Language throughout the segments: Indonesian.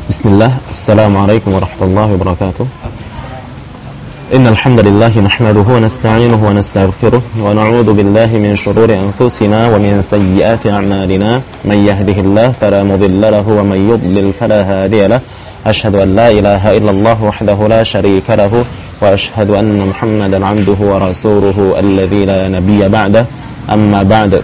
Bismillah, Assalamualaikum warahmatullahi wabarakatuh. Innal hamdalillah nahmaduhu wa nasta'inuhu wa nastaghfiruh wa na'udzu billahi min shururi anfusina wa min sayyiati a'malina. May yahdihillahu fala mudilla lahu wa may yudlil fala hadiya lahu. Asyhadu an la ilaha illallah wahdahu la syarika lahu wa asyhadu anna Muhammadan 'abduhu wa rasuluhu alladzi la nabiyya ba'dahu. Amma ba'd.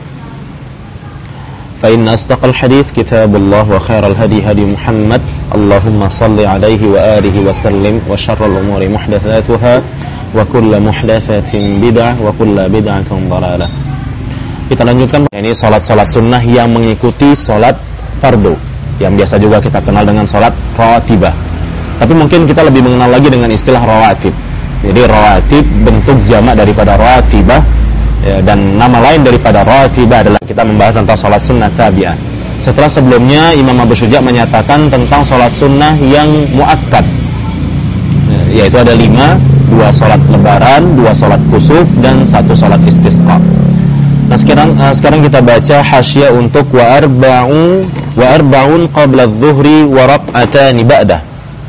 فإن أصدق الحديث كتاب الله وخير الهدي هدي محمد اللهم صل عليه وآله وسلم وشر الأمور محدثاتها وكل محدثة بدعة وكل بدعة ضلالة. Kita lanjutkan ini salat-salat sunnah yang mengikuti salat fardu yang biasa juga kita kenal dengan salat rawatibah. Tapi mungkin kita lebih mengenal lagi dengan istilah rawatib. Jadi rawatib bentuk jamak daripada rawatibah. Ya, dan nama lain daripada rawatibah adalah kita membahas tentang sholat sunnah tabi'ah. Setelah sebelumnya Imam Abu Syuja menyatakan tentang sholat sunnah yang muakkad, yaitu ada 5, 2 sholat lebaran, 2 sholat kusuf, dan 1 sholat istisqa. Nah sekarang kita baca hasyiah untuk wa arba'un qabla adh-dhuhri wa rak'atani ba'dah.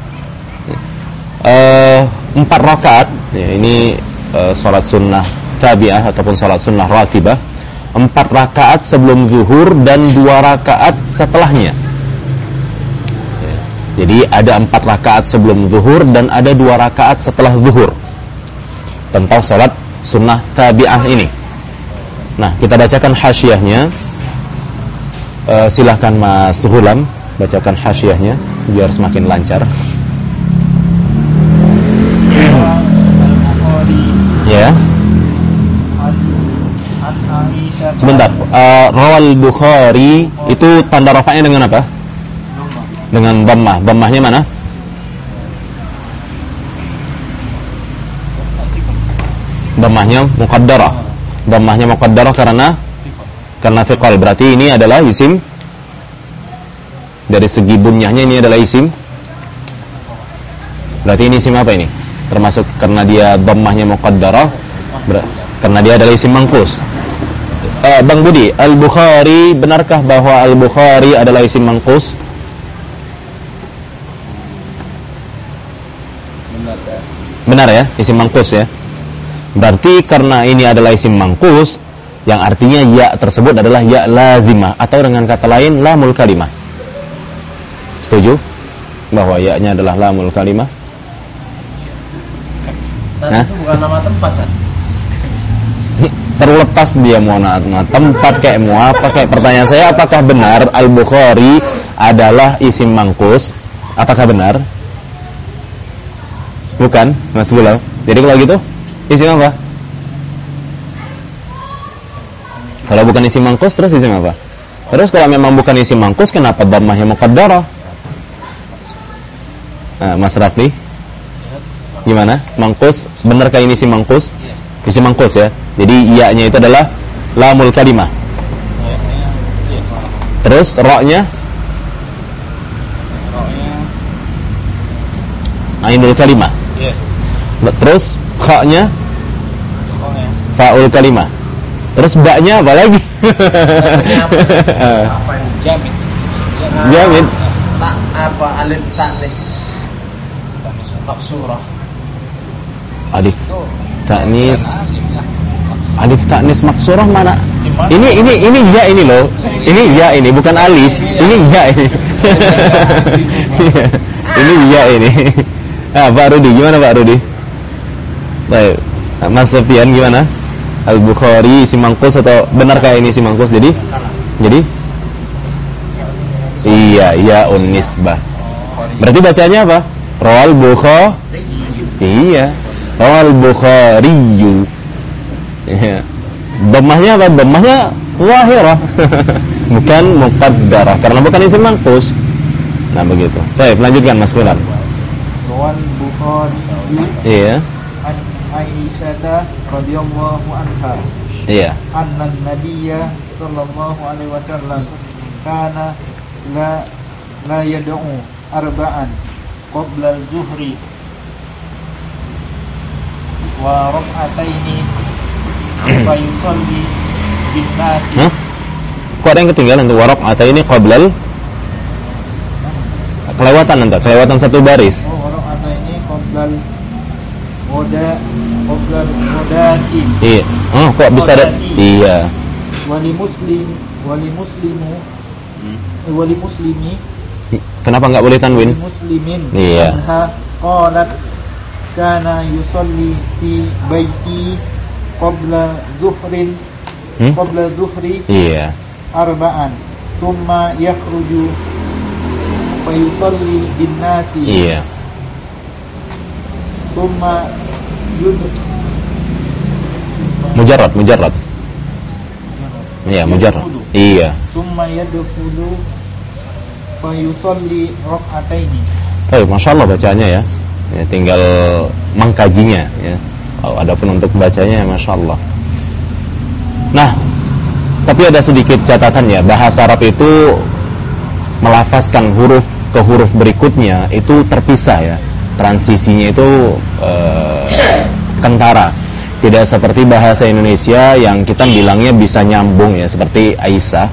4 rakaat, ya, ini sholat sunnah tabi'ah ataupun salat sunnah ratibah, 4 rakaat sebelum zuhur dan 2 rakaat setelahnya. Jadi ada 4 rakaat sebelum zuhur dan ada 2 rakaat setelah zuhur tentang salat sunnah tabi'ah ini. Nah, kita bacakan hasyiahnya. Silahkan Mas Hulam bacakan hasyiahnya biar semakin lancar. Ya. Sebentar, rawal Bukhari itu tanda rafa'nya dengan apa? Dengan dhammah. Dhammahnya mana? Dhammahnya muqaddarah. Dhammahnya muqaddarah karena thiqal. Berarti ini adalah isim. Dari segi bunyahnya ini adalah isim. Berarti ini isim apa ini? Termasuk karena dia dhammahnya muqaddarah, karena dia adalah isim mangkus. Bang Budi, Al-Bukhari, benarkah bahwa Al-Bukhari adalah isim mangkus? Benar ya, isim mangkus ya. Berarti karena ini adalah isim mangkus, yang artinya ya tersebut adalah ya lazimah, atau dengan kata lain lamul kalimah. Setuju? Bahwa ya-nya adalah lamul kalimah? Nah, itu bukan nama tempat, kan? Terlepas dia mau nama tempat kayak mau apa kayak, pertanyaan saya apakah benar Al-Bukhari adalah isim mangkus? Apakah benar? Bukan, Mas Gulau. Jadi kalau gitu isim apa? Kalau bukan isim mangkus terus isim apa? Terus kalau memang bukan isim mangkus, kenapa dhammahnya muqaddarah? Nah, Mas Rafli, gimana? Mangkus, benarkah ini isim mangkus? Isim mangkus ya. Jadi iya-nya itu adalah lamul kalimah. Terus ra-nya ainul kalimah. Terus kha-nya faul kalimah. Terus ba-nya apa lagi? Jamin. Tak apa alif ta'nis. Maksurah. Alif ta'nis maksurah mana? Ini ya ini loh. Ini ya ini bukan alif. Ini ya ini. Ini ya ini. Pak Rudi, gimana Pak Rudi? Baik. Mas Sofian gimana? Al-Bukhari isim mangkus atau benarkah ini isim mangkus? Jadi iya, ya unisbah. Berarti bacanya apa? Rawal Bukhari. Iya. Rawal Bukhariyu. Ya. Dhammahnya apa? Dhammahnya zahirah. Bukan muqaddarah karena bukan isim mangkus. Nah begitu. Baik, lanjutkan Mas Gulam. Rawal Bukhari. Iya. An Aisyah radhiyallahu anha. Iya. Anna Nabiyya sallallahu alaihi wasallam kana la yad'u arba'an qabla al-zuhri wa rak'ataini fa yusalli bin nasi. Kok ada yang ketinggalan tuh? Wa rak'ataini qablal kelewatan satu baris. Oh, rak'ataini qoblal qodati. Iya. Oh, kok bisa ada? Iya. Wali muslimi. Kenapa enggak boleh tanwin? Muslimin. Iya. Qalat kana yusalli fi baiti qabla dhuhri. Iya. Arba'an. Thumma yakhruju fa yusalli bin nasi. Iya. Thumma Mujarrad. Iya, mujarrad. Iya. Thumma yadkhulu fa yusalli rak'ataini. Baik, Masya Allah bacanya ya. Tinggal mengkajinya ya. Adapun untuk bacanya Masya Allah. Nah, tapi ada sedikit catatan ya. Bahasa Arab itu melafazkan huruf ke huruf berikutnya itu terpisah ya. Transisinya itu kentara. Tidak seperti bahasa Indonesia yang kita bilangnya bisa nyambung ya, seperti Aisyah,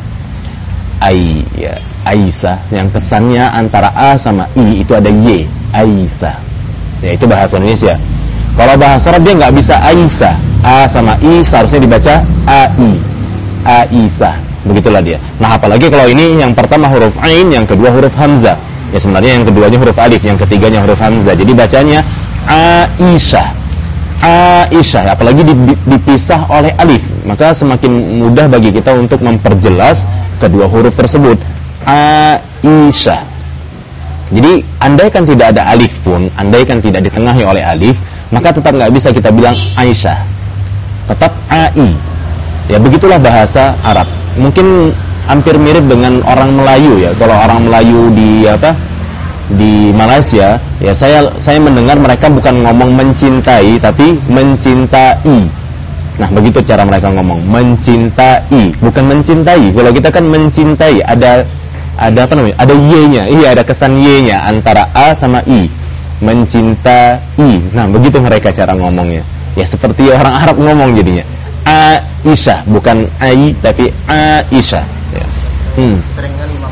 Aisyah yang kesannya antara A sama I itu ada Y, Aisyah. Ya itu bahasa Indonesia. Kalau bahasa Arab dia nggak bisa Aisyah, A sama I seharusnya dibaca AI, Aisyah. Begitulah dia. Nah apalagi kalau ini yang pertama huruf Ain, yang kedua huruf Hamzah. Ya sebenarnya yang keduanya huruf Alif, yang ketiganya huruf Hamzah. Jadi bacanya Aisyah. Aisyah, apalagi dipisah oleh alif, maka semakin mudah bagi kita untuk memperjelas kedua huruf tersebut. Aisyah. Jadi andaikan tidak ada alif pun, andaikan tidak ditengahi oleh alif, maka tetap nggak bisa kita bilang Aisyah, tetap Ai. Ya begitulah bahasa Arab. Mungkin hampir mirip dengan orang Melayu ya. Kalau orang Melayu di Malaysia ya, saya mendengar mereka bukan ngomong mencintai tapi mencintai. Nah begitu cara mereka ngomong, mencintai, bukan mencintai. Kalau kita kan mencintai ada apa namanya, ada y-nya. Iya, ada kesan y-nya antara a sama i, mencintai. Nah begitu mereka cara ngomongnya ya, seperti orang Arab ngomong jadinya. Aisyah, bukan ai tapi Aisyah ya. Seringkali Imam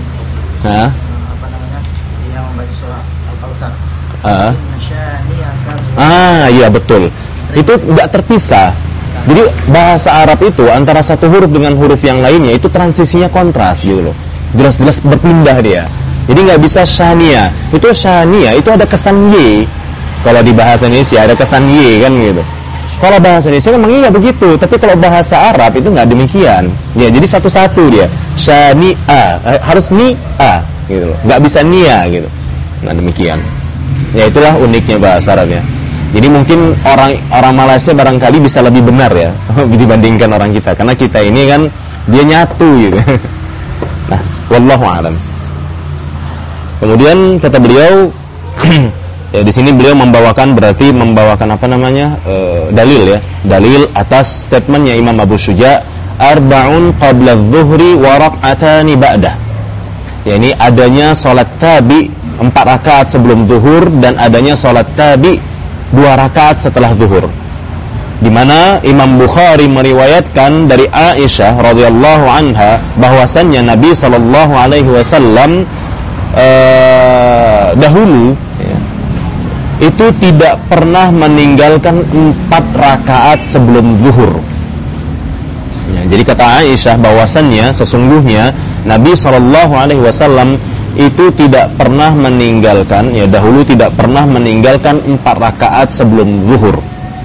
iya betul. Itu nggak terpisah. Jadi bahasa Arab itu antara satu huruf dengan huruf yang lainnya itu transisinya kontras gitu loh. Jelas-jelas berpindah dia. Jadi nggak bisa syania. Itu syania itu ada kesan y. Kalau di bahasa Indonesia ada kesan y kan gitu. Kalau bahasa Indonesia memang iya begitu, tapi kalau bahasa Arab itu nggak demikian. Ya, jadi satu-satu dia. Syania harus ni a gitu loh. Nggak bisa nia gitu. Nah demikian. Ya itulah uniknya bahasa Arab ya. Jadi mungkin orang Malaysia barangkali bisa lebih benar ya dibandingkan orang kita, karena kita ini kan dia nyatu gitu. Nah, wallahu a'lam. Kemudian kata beliau ya di sini beliau membawakan apa namanya? Dalil ya. Dalil atas statementnya Imam Abu Syuja, arba'un qabla adh-dhuhri wa rak'atani ba'dah. Ya ini adanya salat tabi 4 rakaat sebelum zuhur dan adanya salat tabi 2 rakaat setelah zuhur. Di mana Imam Bukhari meriwayatkan dari Aisyah radhiyallahu anha bahwasannya Nabi sallallahu alaihi wasallam dahulu ya, itu tidak pernah meninggalkan 4 rakaat sebelum zuhur. Ya, jadi kata Aisyah bahwasannya sesungguhnya Nabi sallallahu alaihi wasallam itu tidak pernah meninggalkan, ya dahulu tidak pernah meninggalkan 4 rakaat sebelum zuhur.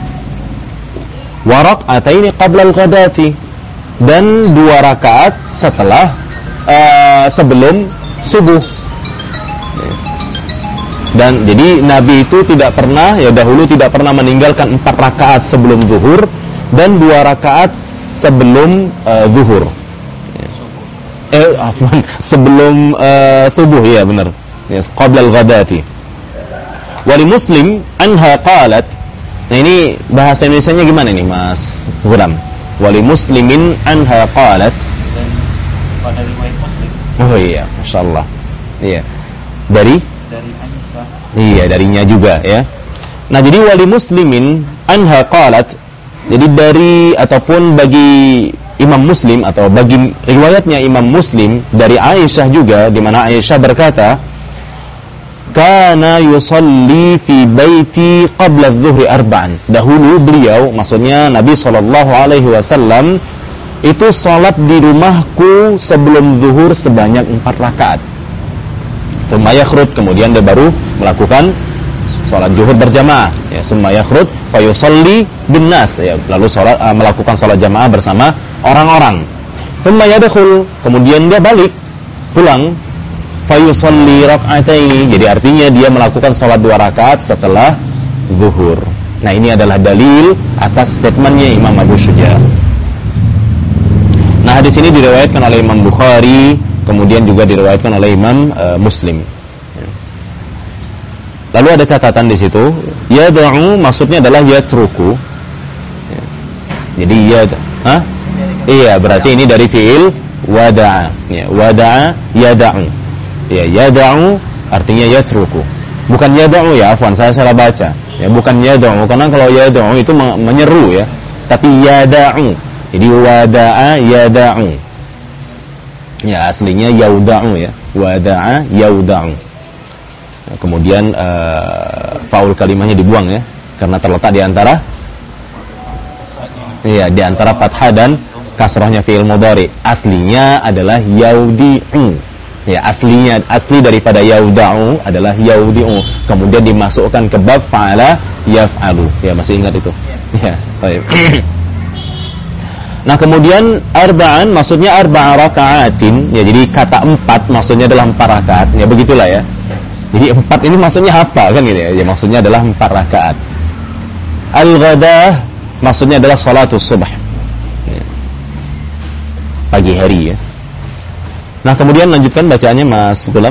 Wa rak'ataini qabla al-ghadati, dan 2 rakaat setelah sebelum subuh. Dan jadi Nabi itu tidak pernah, ya dahulu tidak pernah meninggalkan 4 rakaat sebelum zuhur dan 2 rakaat sebelum zuhur. Sebelum subuh, ya benar. Yes, qabla al-ghadati. Wali Muslim anha qalat. Nah ini bahasa Indonesianya gimana nih Mas Guram? Wali Muslimin anha qalat. Pada riwayat Muslim. Oh iya, masyaallah. Iya. Dari Aisyah. Iya, darinya juga ya. Nah, jadi wali Muslimin anha qalat. Jadi dari ataupun bagi Imam Muslim atau bagi riwayatnya Imam Muslim dari Aisyah juga, di mana Aisyah berkata, kana yusalli fi baiti qabla adh-dhuhri arba'an. Dahulu beliau, maksudnya Nabi sallallahu alaihi wasallam itu salat di rumahku sebelum zuhur sebanyak 4 rakaat. Tsumma yakhrud, kemudian dia baru melakukan salat zuhur berjamaah, ya, tsumma yakhrud fa yusalli bin nas, ya, lalu melakukan salat jamaah bersama orang-orang. Tsumma yadkhul, kemudian dia balik pulang, fa yusalli rak'ataini, jadi artinya dia melakukan salat 2 rakaat setelah zuhur. Nah, ini adalah dalil atas statementnya Imam Abu Syuja'. Nah, hadis ini diriwayatkan oleh Imam Bukhari, kemudian juga diriwayatkan oleh Imam Muslim. Lalu ada catatan di situ, yad'u maksudnya adalah yatruku. Jadi iya, berarti ini dari fiil wada'a. Ya, wada'a yad'u. Ya, yad'u artinya yatruku. Bukan yad'u, ya, afwan, saya salah baca. Ya, bukan yad'u, karena kalau yad'u itu menyeru, ya. Tapi yad'u. Jadi wada'a yada'u. Ya, aslinya yauda'u, ya. Wada'a yauda'u. Kemudian faul kalimahnya dibuang, ya, karena terletak di antara di antara fathah dan kasrahnya fi'il mudhari. Aslinya adalah yaudi'u. Ya, asli daripada yauda'u adalah yaudi'u. Kemudian dimasukkan ke bab fa'ala yaf'alu. Ya, masih ingat itu? Ya, baik. Nah, kemudian arba'an maksudnya arba'a raka'atin, ya, jadi kata 4 maksudnya adalah 4 rakaat, ya, begitulah, ya. Jadi 4 ini maksudnya apa, kan gitu, ya? Ya, maksudnya adalah 4 rakaat. Al-ghadah maksudnya adalah salatus subh, ya, pagi hari, ya. Nah, kemudian lanjutkan bacaannya Mas Gulam.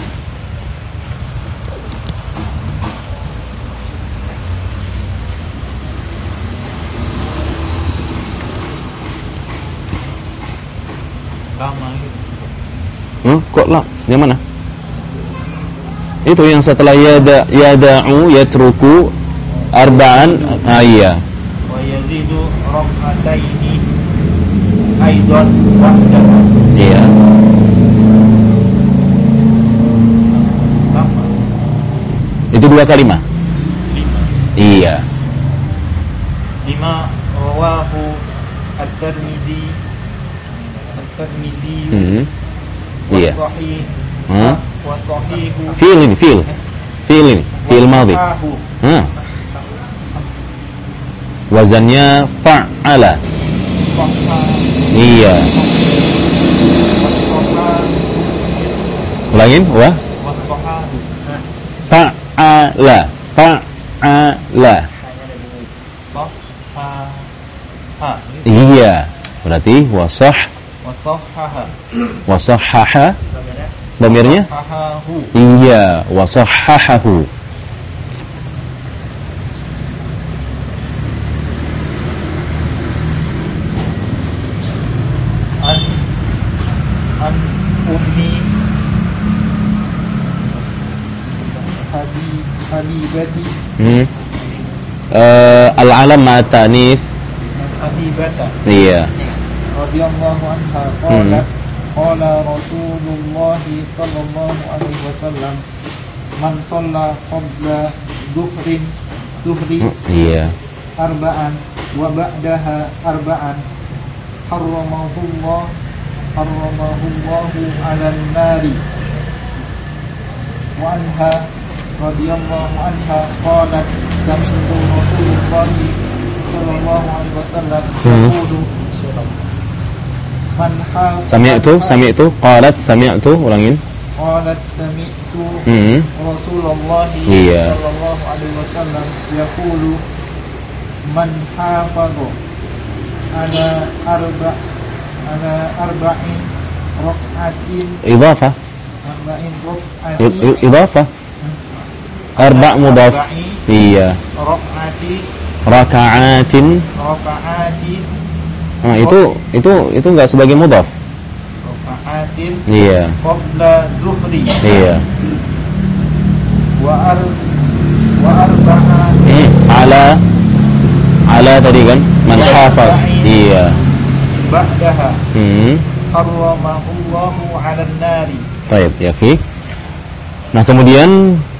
Kok lah? Yang mana? Itu yang setelah yada'u yatruku arba'an. Iya. Wa yazidu rak'ataini aidan wahdahu. Iya. Itu 2 kalimat. 5. Iya. 5 rawahu at-Tirmidzi. Iya. Sahih. Wa sahihu. Fi'il madhi. Wazannya fa'ala. Iya. Ulangin, wa? Fa'ala. Iya. Berarti wasahhaha. Dhamirnya? Iya, wasahhahahu. An ummi habibati. Al-alam ma'atanis. Habibata. Iya. Radhiyallahu anha qalat qala Rasulullah sallallahu alaihi wasallam man shalla qabla dhuhri iya, arba'an wa ba'daha arba'an harramahullahu 'alan nari. Wa anha radhiyallahu anha qalat sami'tu Rasulullah sallallahu alaihi wasallam yaqulu man sami'tu qalat sami'tu ulangin qalat sami'tu Rasulullah iya, sallallahu alaihi wasallam yaqulu man hafadha ala arba'in rak'atin idhafah arba' mudhaf iya raka'atin itu enggak sebagai mudhaf. Raka'atin iya, qabla dhuhri iya, wa arba'a ala tadi kan man hafal iya ba'daha harramahullahu 'alan nari. Baik, ya fi. Nah, kemudian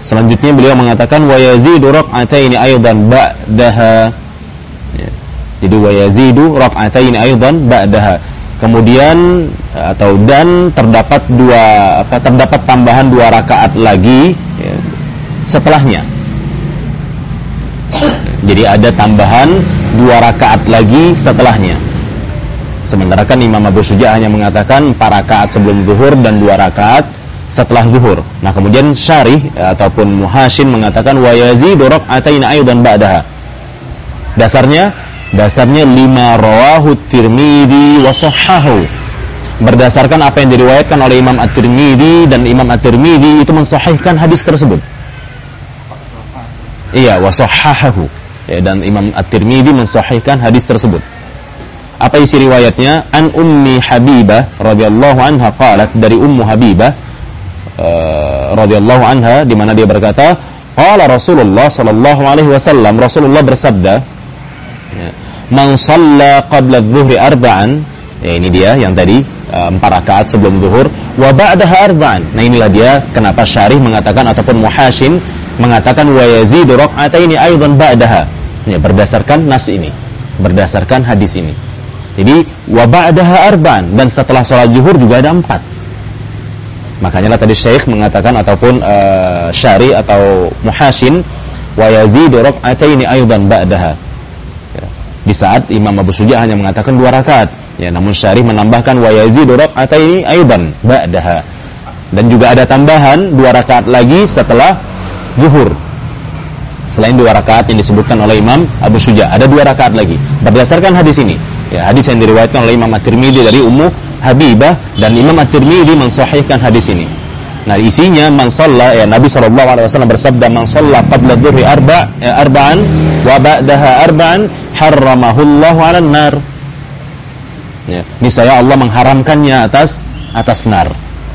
Selanjutnya beliau mengatakan wa yazidu rak'ataini aidan ba'daha. Ya. Jadi wa yazidu rak'ataini aidan ba'daha. Kemudian terdapat terdapat tambahan 2 rakaat lagi ya, setelahnya. Jadi ada tambahan 2 rakaat lagi setelahnya. Sementara kan Imam Abu Syuja' hanya mengatakan 4 rakaat sebelum zuhur dan 2 rakaat setelah zuhur. Nah, kemudian Syarih ataupun Muhashin mengatakan wa yazidu rak'ataini aidan ba'daha. Dasarnya 5 rawahu Tirmidzi wa sahhahu. Berdasarkan apa yang diriwayatkan oleh Imam At-Tirmidzi, dan Imam At-Tirmidzi itu mensahihkan hadis tersebut. Iya, wa sahhahu. Ya, dan Imam At-Tirmidzi mensahihkan hadis tersebut. Apa isi riwayatnya? An Ummi Habibah radhiyallahu anha qalat, dari Ummu Habibah radhiyallahu anha, di mana dia berkata, qala Rasulullah sallallahu alaihi wasallam, Rasulullah bersabda, ya, man shalla qabla adh-dhuhri arba'an, ya ini dia yang tadi 4 rakaat sebelum zuhur, wa ba'daha arba'an. Nah, inilah dia kenapa Syarih mengatakan ataupun Muhashin mengatakan wa yazidu rak'ataini aidan ba'daha. Ya, berdasarkan nas ini, berdasarkan hadis ini. Jadi wa ba'daha arba'an, dan setelah salat zuhur juga ada 4. Makanya lah tadi Syekh mengatakan ataupun Syarih atau Muhashin wa yazidu rak'ataini aidan ba'daha. Ya. Di saat Imam Abu Syuja' hanya mengatakan 2 rakaat, ya, namun Syarih menambahkan wa yazidu rak'ataini aidan ba'daha. Dan juga ada tambahan 2 rakaat lagi setelah zuhur. Selain 2 rakaat yang disebutkan oleh Imam Abu Syuja', ada 2 rakaat lagi. Berdasarkan hadis ini, ya, hadis yang diriwayatkan oleh Imam At-Tirmidzi dari Ummu Habibah, dan Imam At-Tirmidzi mensahihkan hadis ini. Nah, isinya man shalla, ya, Nabi SAW bersabda, man shalla qabla dhuhri arba'an wa ba'daha arba'an harramahullahu 'alan nar. Ya, niscaya Allah mengharamkannya atas nar.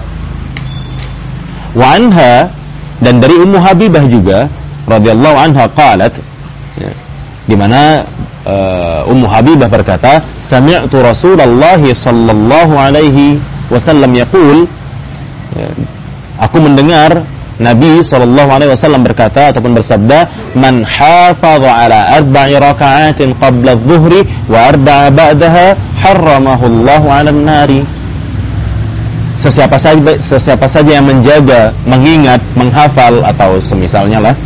Wa anha, dan dari Ummu Habibah juga radhiyallahu anha qalat, ya, di mana Ummu Habibah berkata, sami'tu Rasulullah sallallahu alaihi wasallam yaqul, ya, aku mendengar Nabi sallallahu alaihi wasallam berkata ataupun bersabda, man hafaza ala 4 raka'atin qabla adh-dhuhri wa 4 ba'daha harramahu Allahu 'alan nari. Sesiapa saja yang menjaga, mengingat, menghafal atau semisalnya lah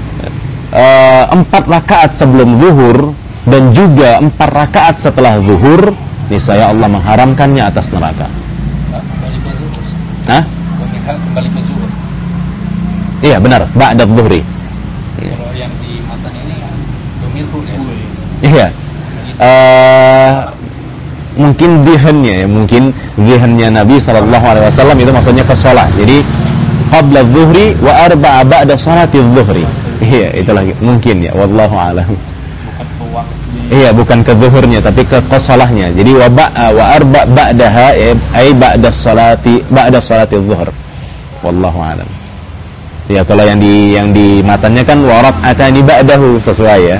4 rakaat sebelum zuhur dan juga 4 rakaat setelah zuhur, niscaya Allah mengharamkannya atas neraka. Kembali ke zuhur. Hah? Kembali ke zuhur. Iya, benar, ba'da zuhri. Kalau yang di matan ini domirhu ya. Iya. Mungkin zihannya Nabi sallallahu alaihi wasallam itu maksudnya ke salat. Jadi qabla zuhri wa 4 ba'da salati zuhri. Iya, itulah mungkin ya, wallahu a'lam. Bukan ke waktu. Iya, bukan ke zuhurnya tapi ke qasalahnya. Jadi wa 4 ba'daha ay ba'da salati zuhur. Wallahu a'lam. Ya, kalau yang di matanya kan wa rak'atani ba'dahu, sesuai ya.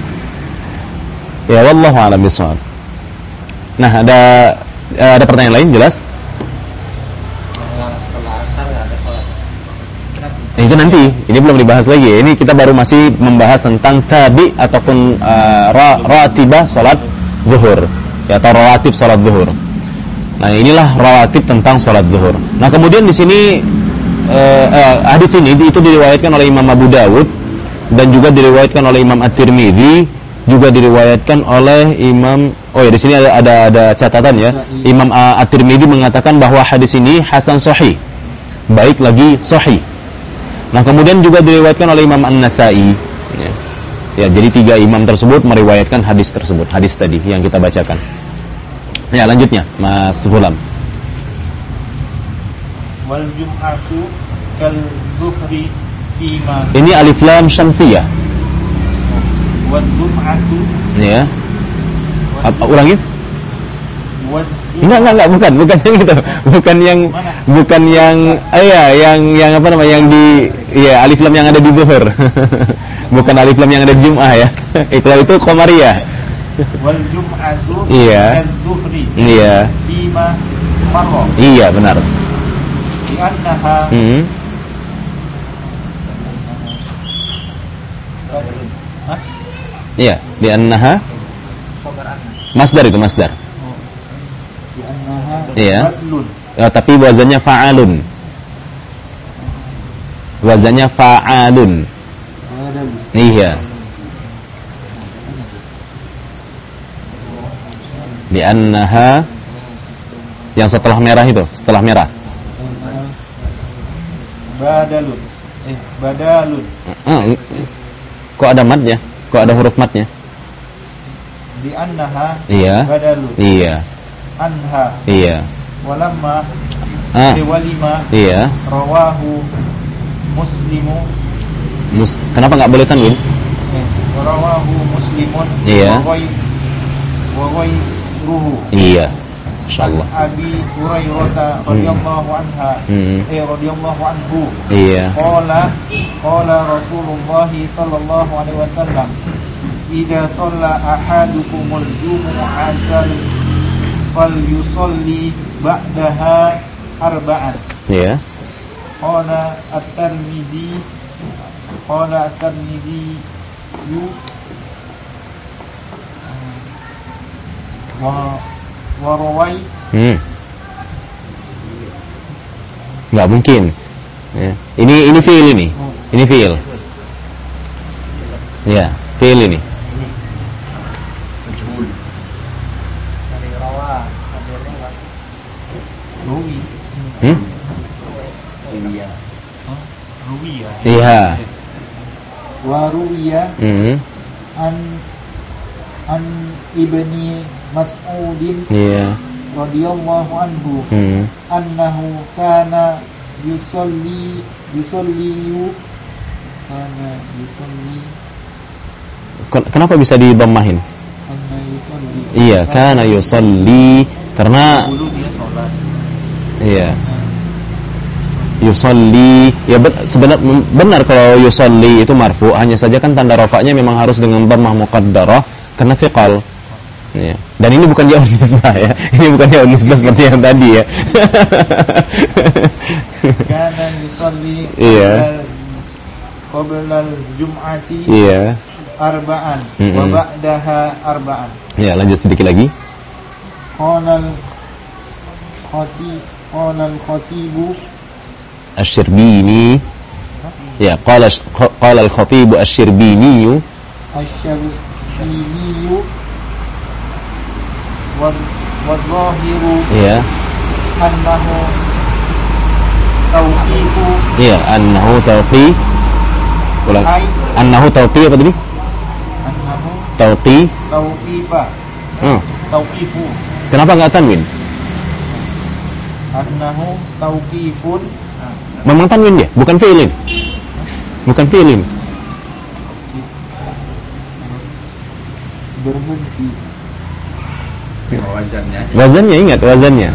Ya, wallahu a'lam bishawab. Nah, ada pertanyaan lain, jelas? Setelah asar nggak ada sholat. Itu nanti, ini belum dibahas lagi. Ini kita baru masih membahas tentang tabi ataupun rawatibah salat zuhur, ya, atau rawatib salat zuhur. Nah, inilah rawatib tentang salat zuhur. Nah, kemudian di sini hadis ini itu diriwayatkan oleh Imam Abu Dawud dan juga diriwayatkan oleh Imam At-Tirmidzi, juga diriwayatkan oleh Imam, oh ya, di sini ada catatan ya. Imam At-Tirmidzi mengatakan bahwa hadis ini hasan sahih, baik lagi sahih. Nah, kemudian juga diriwayatkan oleh Imam An-Nasa'i. Ya, jadi 3 imam tersebut meriwayatkan hadis tersebut, hadis tadi yang kita bacakan. Ya, lanjutnya, Mas Fulam. Wal jum'atu kal dhuhri fima. Ini alif lam syamsiyah. Wal jum'atu. Ya. Ulangi. Enggak, bukan yang itu. Bukan yang apa namanya, yang di, ya, alif lam yang ada di zuhur. Bukan alif lam yang ada di Jum'ah ya. Itu qamariyah. Wal jum'atu Iya. kal dhuhri. Iya. Fima marra. Iya, benar. Di annaha Iya, li'annaha masdar itu masdar. Li'annaha Iya. badlun. Tapi wazannya fa'alun. Wazannya fa'alun. Badal. Iya. Li'annaha yang setelah merah itu, setelah merah. Badalun. Badalun. Kok ada matnya? Kok ada huruf matnya? Li'annaha Iya. badalun. Iya. Anha. Iya. Walamma walima Iya. rawahu muslimu. Kenapa nggak boleh tanwin? Rawahu muslimun. Iya. Wa ghayruhu. Iya. Insyaallah. Abi Hurairah radhiyallahu anha. Radhiyallahu anhu. Iya. Qala Rasulullah sallallahu alaihi wasallam, "Idza shalla ahadukumul jumu'ata falyusalli ba'daha arba'an." Iya. Qala at-Tirmidzi wa rawai. Nggak mungkin. Ya. Ini fiil ini. Ini fiil. Ya, fiil ini. Dari rawa Ruwi. Ruwiya. Iya. Wa ruwiya an ibni Mas'udin Iya. radhiyallahu anhu annahu kana yusalli Kenapa bisa didhammahin? kana yusalli. Iya, kana yusalli karena Dulu dia sholat. iya. Yusalli ya sebenarnya benar kalau yusalli itu marfu, hanya saja kan tanda rafa'nya memang harus dengan dhammah muqaddarah karena thiqal. Ya. Dan ini bukan yaun nisbah ya. Ini bukan yaun nisbah seperti yang tadi ya. Kana yusalli Iya. qabla al-jum'ati Iya. arba'an wa ba'daha arba'an. Ya, lanjut sedikit lagi. Qala al-khatibu Asy-Syirbini. Ya, qala al-Khatib Asy-Syirbini. Asy-Syirbini wadzahiru Iya. annahu tawqifu. Iya, annahu tawqi. Ulang. Annahu tawqi apa tadi? Annahu Tawqi. tawqifa. Tawqifu. Kenapa enggak tanwin? Annahu tawqifun. Memang tanwin dia, bukan fi'ilin. Bukan fi'ilin. Berhenti. Wazannya ingat wazannya.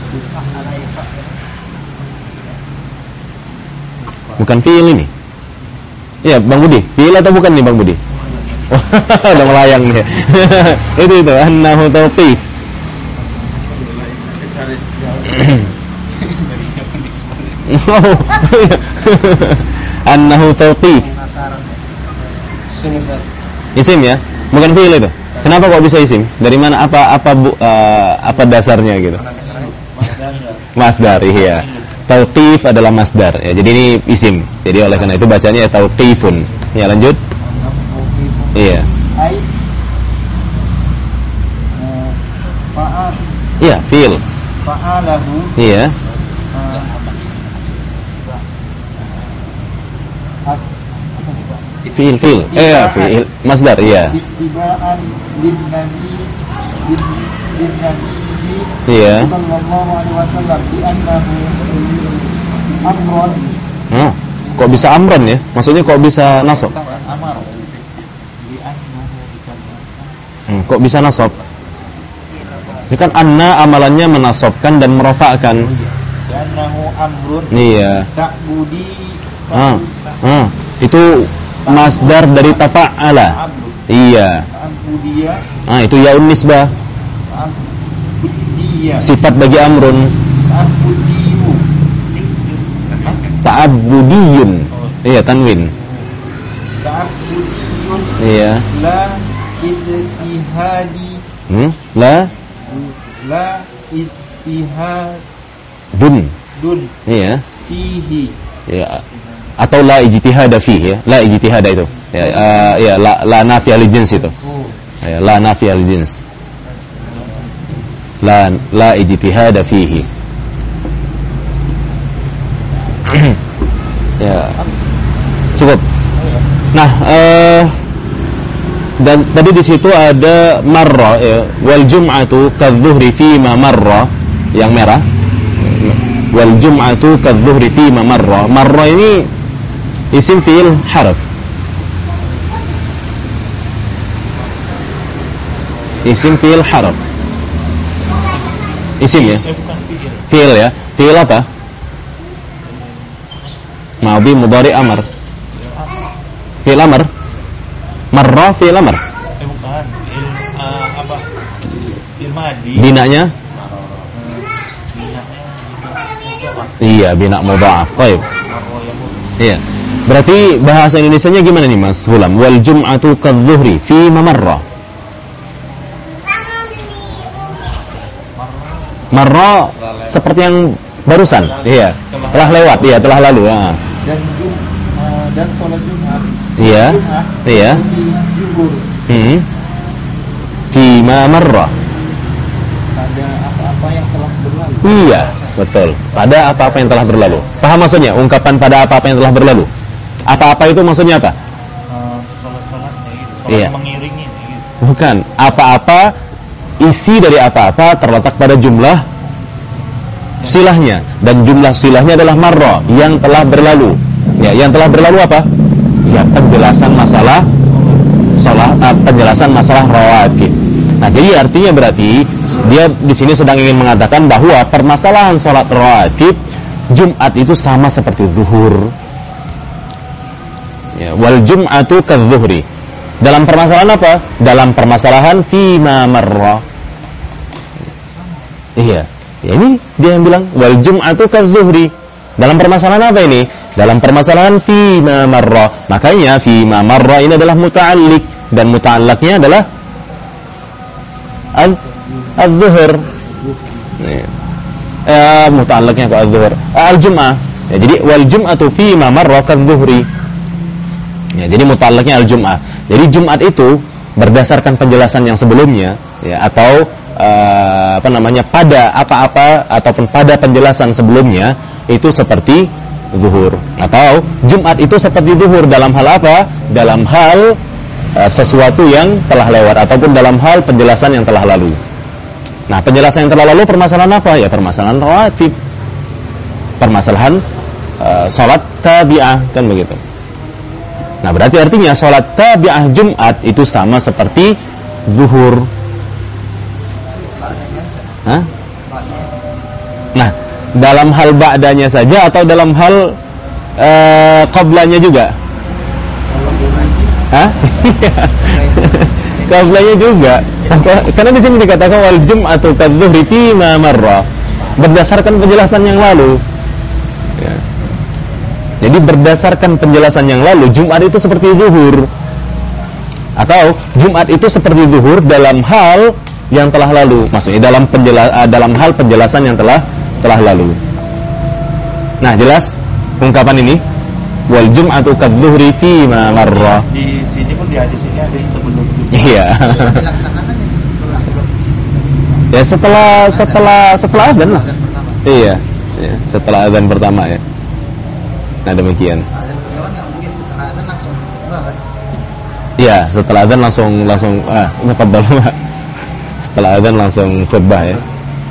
Bukan fi'il ini. Iya, Bang Budi. Fi'il atau bukan nih Bang Budi? Udah melayang dia. itu annahu tawqif. Annahu tawqif. Isim ya, bukan fi'il itu. Kenapa kok bisa isim? Dari mana apa dasarnya gitu? Masdar, iya. Tawqif adalah masdar ya. Jadi ini isim. Jadi oleh karena itu bacanya ya tawqifun. Ya, lanjut. Iya. Fa'al. Iya, fi'il. Fa'alahu. Iya. Fi'il. Fi'il. Masdar, iya. Ittiba'an lin nabi Iya. sallallahu alaihi wasallam bi annahu amron. Kok bisa amron ya? Maksudnya kok bisa nasab? Amar. Bi annahu Kok bisa nasab? Ini kan anna amalannya menasobkan dan merafa'kan. Bi annahu amrun. Iya. Ta'budi. Itu masdar dari tafa'ala. Iya. Ta'budiyah. Itu yaun nisbah. Ta'budiyah. Sifat bagi amrun. Ta'budiyu. Ta'abudiyun. Iya, tanwin. Ta'budiyun. Iya. La ijtihadi. La ijtihadun. Iya. Fihi. Ya. Atau la ijtihada fihi ya. La ijtihada itu. Ya, ya la nafi al jins itu. Ya, la nafi al jins. La ijtihada fihi. Ya. Cukup. Nah, dan tadi di situ ada marra ya, wal jum'atu kadzuhri fi ma marra, yang merah. Wal jum'atu kadzuhri fi ma marra. Marra ini isim fi'il harf. Isim fi'il harf. Isim ya? Fi'il ya. Fi'il apa? Madhi, mudhari, amr. Fi'il amr. Marra fi'il amr. Bukan. Apa? Fi'il madhi. Binanya? Iya, bina mudha'af. Baik. Iya. Berarti bahasa Indonesianya gimana nih Mas Hulam? Wal jum'atu kadzuhri fi ma marra. Marra seperti yang barusan. Iya. Telah lewat, iya, telah lalu. Ya. Dan sholat Jumat. Iya. Iya. Juhur. Fi ma marra. Pada apa-apa yang telah berlalu. Iya, betul. Pada apa-apa yang telah berlalu. Paham maksudnya? Ungkapan pada apa-apa yang telah berlalu. Apa-apa itu maksudnya apa? Sholat-sholatnya gitu. Iya. Mengiringi gitu. Bukan. Apa-apa, isi dari apa-apa terletak pada jumlah silahnya, dan jumlah silahnya adalah marra, yang telah berlalu. Ya, yang telah berlalu apa? Ya, penjelasan masalah penjelasan masalah rawatib. Nah, jadi artinya berarti dia di sini sedang ingin mengatakan bahwa permasalahan salat rawatib Jumat itu sama seperti zuhur. Ya, wal jum'atu kadzuhri. Dalam permasalahan apa? Dalam permasalahan fima marra. Iya. Ya, ini dia yang bilang wal jum'atu kadzuhri. Dalam permasalahan apa ini? Dalam permasalahan fima marra. Makanya fima marra ini adalah muta'alliq, dan muta'allaqnya adalah al-zuhur. Muta'allaqnya ke al-zuhur. Al-jum'ah. Ya, jadi wal jum'atu fima marra kadzuhri. Ya, jadi muta'allaqnya al-jum'ah. Jadi Jumat itu berdasarkan penjelasan yang sebelumnya, ya, atau pada apa-apa ataupun pada penjelasan sebelumnya itu seperti zuhur, atau Jumat itu seperti zuhur dalam hal apa? Dalam hal sesuatu yang telah lewat, ataupun dalam hal penjelasan yang telah lalu. Nah, penjelasan yang telah lalu permasalahan apa? Ya, permasalahan rawatib, permasalahan salat tabi'ah, kan begitu. Nah, berarti artinya salat tabi'ah Jumat itu sama seperti zuhur. Hah? Nah, dalam hal ba'danya saja atau dalam hal qablanya juga? Hah? Qablanya juga. Karena di sini dikatakan wal jum'atu kadzuhri fi ma marra, berdasarkan penjelasan yang lalu. Ya. Jadi berdasarkan penjelasan yang lalu, Jumat itu seperti zuhur, atau Jumat itu seperti zuhur dalam hal yang telah lalu. Maksudnya dalam hal penjelasan yang telah lalu. Nah, jelas ungkapan ini wal jum'atu kadzuhri fi ma marra. Di sini pun di hadis ini ada yang sebelum Jumat. Iya. Ya, setelah azan lah. Iya, ya, setelah azan pertama ya. Nah, demikian. Iya, setelah azan langsung ngefadhal. Setelah azan langsung khutbah ya.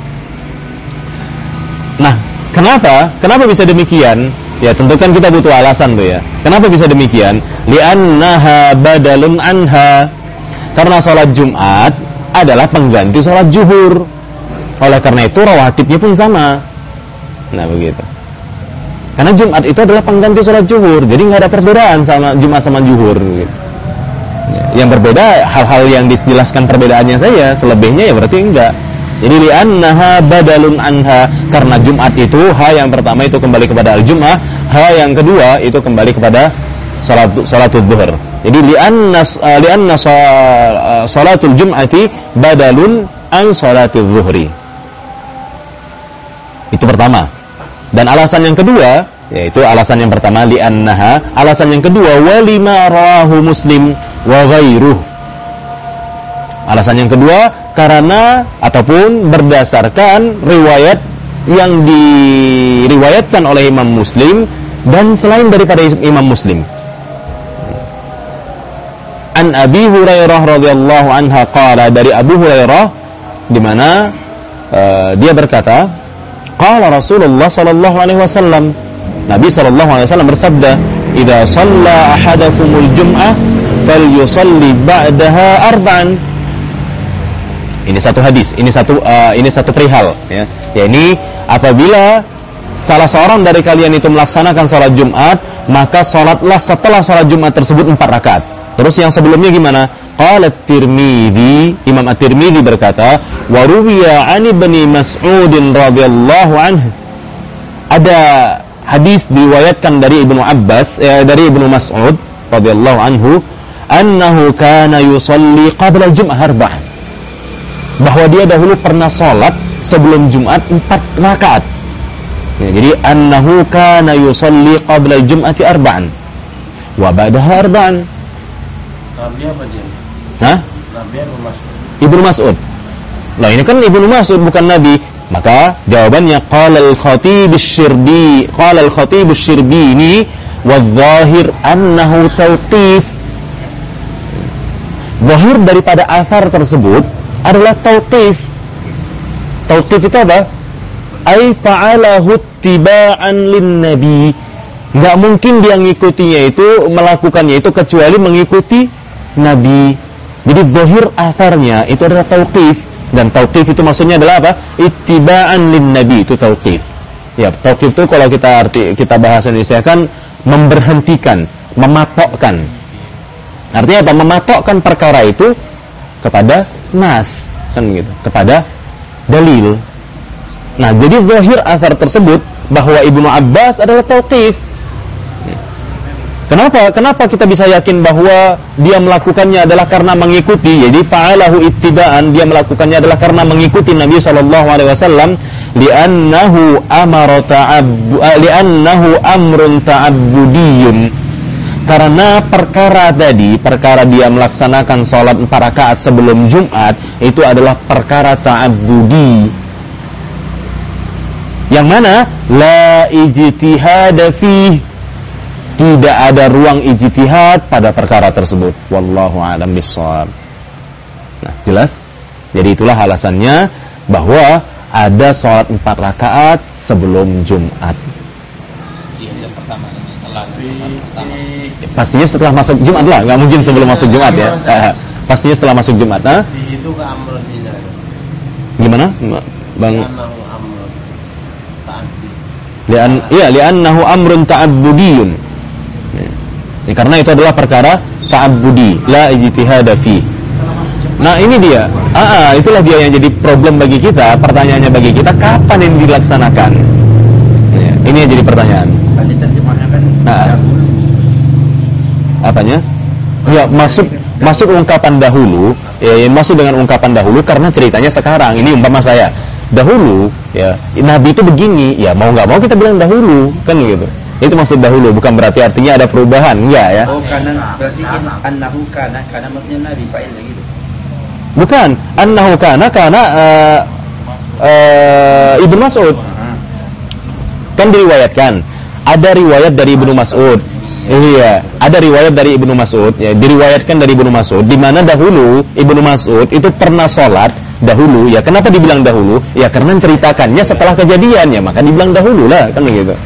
Nah, kenapa bisa demikian? Ya, tentu kan kita butuh alasan tuh ya. Kenapa bisa demikian? Li'annaha badalun anha. Karena salat Jumat adalah pengganti salat zuhur. Oleh karena itu rawatibnya pun sama. Nah, begitu. Karena Jumat itu adalah pengganti salat zuhur, jadi nggak ada perbedaan sama Jumat sama zuhur. Gitu. Yang berbeda hal-hal yang dijelaskan perbedaannya saja, selebihnya ya berarti enggak. Jadi li'annaha badalun anha, karena Jumat itu yang pertama itu kembali kepada al-jum'ah, yang kedua itu kembali kepada salatul zuhur. Jadi li'anna salatul jum'ati badalun an salatil zuhri. Itu pertama. Dan alasan yang kedua, yaitu alasan yang pertama li'annaha, alasan yang kedua walima rawahu Muslim wa ghairuh. Alasan yang kedua karena ataupun berdasarkan riwayat yang diriwayatkan oleh Imam Muslim dan selain daripada Imam Muslim. An Abi Hurairah radhiyallahu anha qala, dari Abu Hurairah di mana dia berkata, qala Rasulullah sallallahu alaihi wasallam, Nabi sallallahu alaihi wasallam bersabda, "Idza shalla ahadakumul jum'ah falyusalli ba'daha arba'an." Ini satu hadis, ini satu perihal ya. Yakni apabila salah seorang dari kalian itu melaksanakan salat Jumat, maka salatlah setelah salat Jumat tersebut 4 rakaat. Terus yang sebelumnya gimana? Qala At-Tirmidzi, Imam At-Tirmidzi berkata, wa ruwiya 'an Ibnu Mas'ud radhiyallahu anhu. Ada hadis diriwayatkan dari Ibnu Abbas, dari Ibnu Mas'ud radhiyallahu anhu, annahu kana yusalli qabla al-jum'ah arba'ah. Bahwa dia dahulu pernah salat sebelum Jumat 4 rakaat. Ya, jadi annahu kana yusalli qabla al-jum'ati arba'an wa ba'daha arba'an. Nabi apa dia? Hah? Nabi Ibnu Mas'ud. Ibnu Mas'ud. Lah ini kan Ibnu Mas'ud bukan Nabi. Maka jawabannya qala al-Khatib asy-Syirbini wadh-dhahir annahu tawqif. Zahir daripada athar tersebut adalah tawqif. Tawqif itu apa? Ai fa'alahu ittiba'an lin-nabi. Enggak mungkin dia ngikutinya itu, melakukannya itu kecuali mengikuti Nabi. Jadi zahir atharnya itu adalah tauqif, dan tauqif itu maksudnya adalah apa? Ittiba'an lin-nabi, itu tauqif. Ya, tauqif itu kalau kita bahasa Indonesia kan memberhentikan, mematokkan. Artinya apa? Mematokkan perkara itu kepada nas, kan gitu, kepada dalil. Nah, jadi zahir athar tersebut bahwa Ibnu Abbas adalah tauqif. Kenapa kita bisa yakin bahwa dia melakukannya adalah karena mengikuti? Jadi fa'alahu ittiba'an, dia melakukannya adalah karena mengikuti Nabi sallallahu alaihi wasallam, li'annahu amrun ta'abbudiyun. Karena perkara dia melaksanakan salat 4 rakaat sebelum Jumat itu adalah perkara ta'abbudi. Yang mana la ijtihada fihi, tidak ada ruang ijtihad pada perkara tersebut. Wallahu a'lam bishawab. Nah, jelas? Jadi itulah alasannya bahwa ada sholat 4 rakaat sebelum Jumat. Yang pertama setelah Pastinya setelah masuk Jumat lah, nggak mungkin sebelum masuk Jumat ya. Pastinya setelah masuk Jumat. Nah, itu ke amrun ini. Gimana, Bang? Li'annahu amrun ta'abbudiyun. Ya, karena itu adalah perkara ta'abbudi, la ijtihada fi. Nah, ini dia. Itulah dia yang jadi problem bagi kita. Pertanyaannya bagi kita, kapan ini dilaksanakan? Ya, ini yang jadi pertanyaan. Tadi terjemahnya kan apanya? Ya, masuk ungkapan dahulu. Ya, masuk dengan ungkapan dahulu karena ceritanya sekarang. Ini umpama saya dahulu, ya, Nabi itu begini, ya mau nggak mau kita bilang dahulu, kan gitu. Itu maksud dahulu, bukan berarti artinya ada perubahan, enggak ya? Oh, karena berarti annahu kana maksudnya Nabi fa'il gitu. Bukan, annahu kana Ibnu Mas'ud. Kan diriwayatkan. Ada riwayat dari Ibnu Mas'ud. Iya, ada riwayat dari Ibnu Mas'ud, ya, diriwayatkan dari Ibnu Mas'ud di mana dahulu Ibnu Mas'ud itu pernah sholat dahulu, ya. Kenapa dibilang dahulu? Ya karena ceritakannya setelah kejadian, ya, maka dibilang dahulu lah, kan begitu.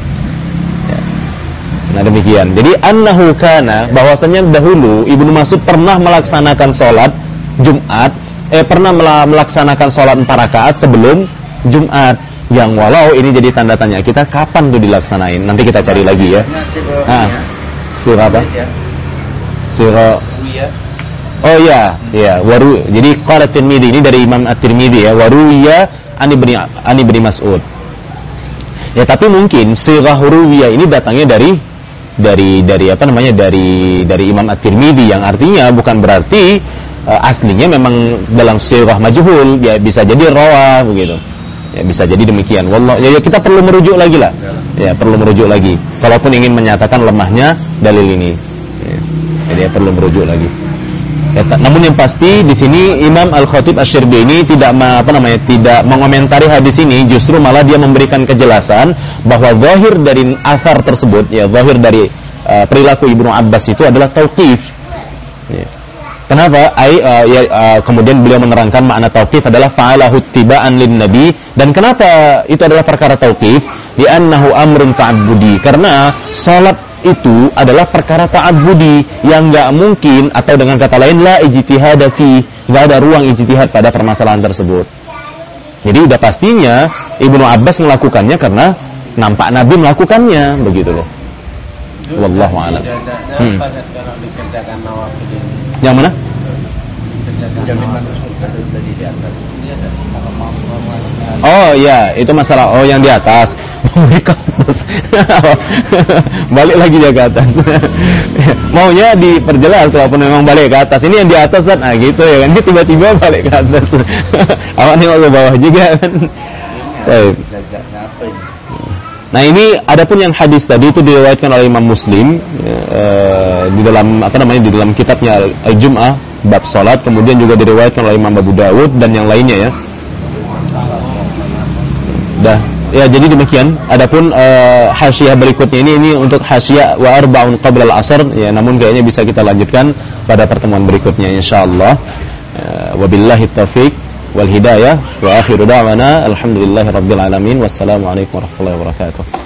Nah, demikian. Jadi annahu kana, bahwasanya dahulu Ibnu Mas'ud pernah melaksanakan salat Jumat, pernah melaksanakan salat 4 rakaat sebelum Jumat. Yang walau ini jadi tanda tanya kita, kapan tuh dilaksanain? Nanti kita cari lagi ya. Surah apa? Surah. Oh iya, ya, waru. Jadi qala Tirmidzi, ini dari Imam At-Tirmidzi ya, waruya an Ibnu Mas'ud. Ya, tapi mungkin sirah ruwiya ini datangnya dari dari Imam At-Tirmidzi, yang artinya bukan berarti aslinya memang dalam sirah majhul, ya bisa jadi rawa begitu. Ya bisa jadi demikian. Wallah, ya kita perlu merujuk lagi lah. Ya, perlu merujuk lagi. Kalaupun ingin menyatakan lemahnya dalil ini. Ya, jadi perlu merujuk lagi. Ya, namun yang pasti di sini Imam Al-Khatib Asy-Syirbini tidak mengomentari hadis ini, justru malah dia memberikan kejelasan bahwa zahir dari athar tersebut, ya zahir dari perilaku Ibnu Abbas itu adalah tauqif. Ya. Kenapa? Kemudian beliau menerangkan makna tauqif adalah fa'alahu ittiba'an lin nabi, dan kenapa itu adalah perkara tauqif? Li'annahu amrun ta'abbudi, karena salat itu adalah perkara ta'abbudi yang enggak mungkin, atau dengan kata lain la ijtihada fi, enggak ada ruang ijtihad pada permasalahan tersebut. Jadi udah pastinya Ibnu Abbas melakukannya karena nampak Nabi melakukannya, begitu loh. Wallahu a'lam. Kalau dikerjakan nawafil ini. Yang mana? Jaminan surga tadi di atas. Oh iya, itu masalah. Oh yang di atas. Ke atas. Balik lagi dia ke atas. Maunya diperjelas walaupun memang balik ke atas. Ini yang di atas kan, nah gitu ya kan. Ini tiba-tiba balik ke atas. Awak nengok ke bawah juga kan. Baik. Nah ini adapun yang hadis tadi itu diriwayatkan oleh Imam Muslim di dalam di dalam kitabnya Al-Jum'ah bab salat, kemudian juga diriwayatkan oleh Imam Abu Dawud dan yang lainnya ya. Ya jadi demikian. Adapun hasyiah berikutnya ini untuk hasyiah wa arba'un qabla al-'asr ya, namun kayaknya bisa kita lanjutkan pada pertemuan berikutnya insyaallah. Wabillahi taufiq wal hidayah wa akhiru da'wana alhamdulillahirabbil alamin wassalamu alaikum warahmatullahi wabarakatuh.